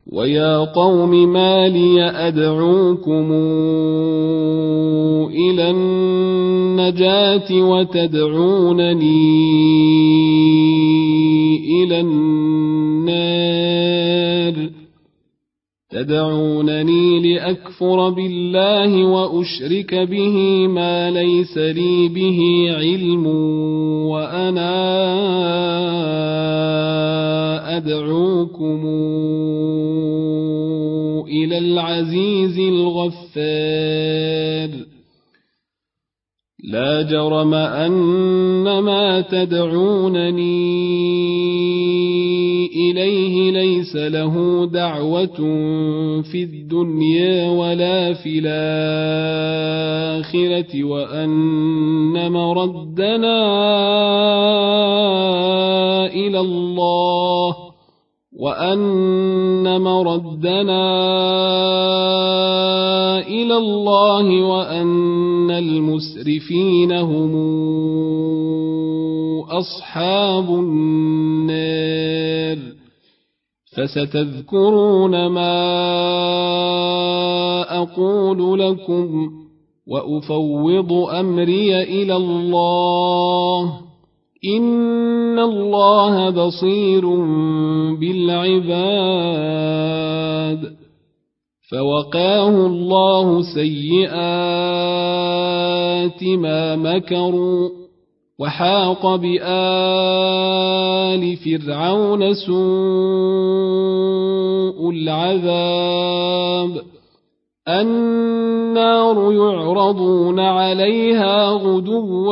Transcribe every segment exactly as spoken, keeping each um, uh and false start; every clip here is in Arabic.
ويا قوم ما لي أدعوكم إلى النجاة وتدعونني إلى النار تدعونني لأكفر بالله وأشرك به ما ليس لي به علم وأنا أدعوكم إلى العزيز الغفار لا جرم أن ما تدعونني إليه ليس له دعوة في الدنيا ولا في الآخرة وأن مردنا إلى الله وأن مردنا إلى الله وأن المسرفين هم أصحاب النار فستذكرون ما أقول لكم وأفوض أمري إلى الله إن الله بصير بالعباد فوقاه الله سيئات ما مكروا وحاق بآل فرعون سوء العذاب النار يعرضون عليها غدوا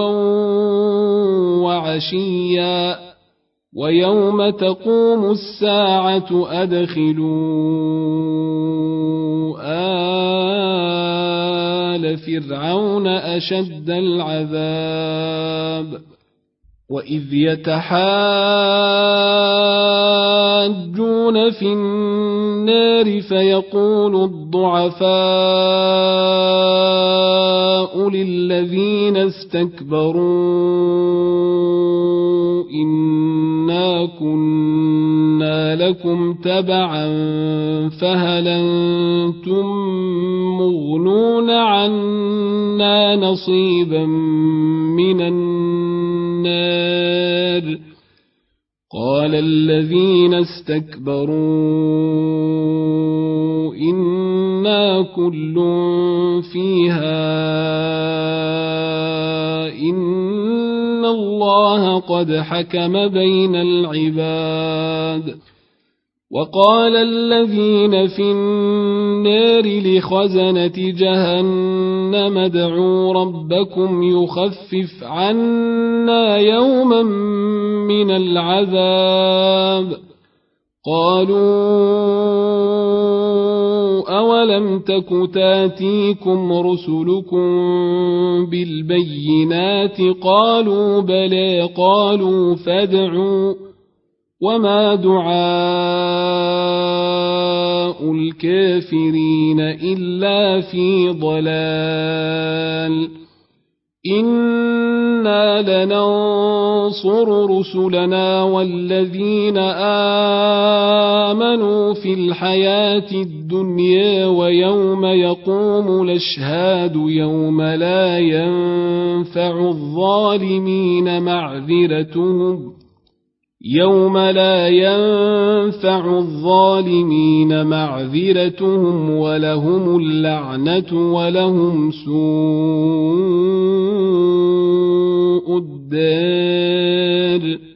وعشيا ويوم تقوم الساعة أدخلوا آل فرعون أشد العذاب وإذ يتحاجون في النار فيقول الضعفاء للذين استكبروا إنا كنا لكم تبعا فهل أنتم مغنون عنا نصيبا من النار قال الذين استكبروا إنا كل فيها إن الله قد حكم بين العباد وقال الذين في النار لخزنة جهنم ادعوا ربكم يخفف عنا يوما من العذاب قالوا أولم تك تاتيكم رسلكم بالبينات قالوا بلى قالوا فادعوا وما دعاء الكافرين إلا في ضلال إنا لننصر رسلنا والذين آمنوا في الحياة الدنيا ويوم يقوم الأشهاد يوم لا ينفع الظالمين معذرتهم يوم لا ينفع الظالمين معذرتهم ولهم اللعنة ولهم سوء الدار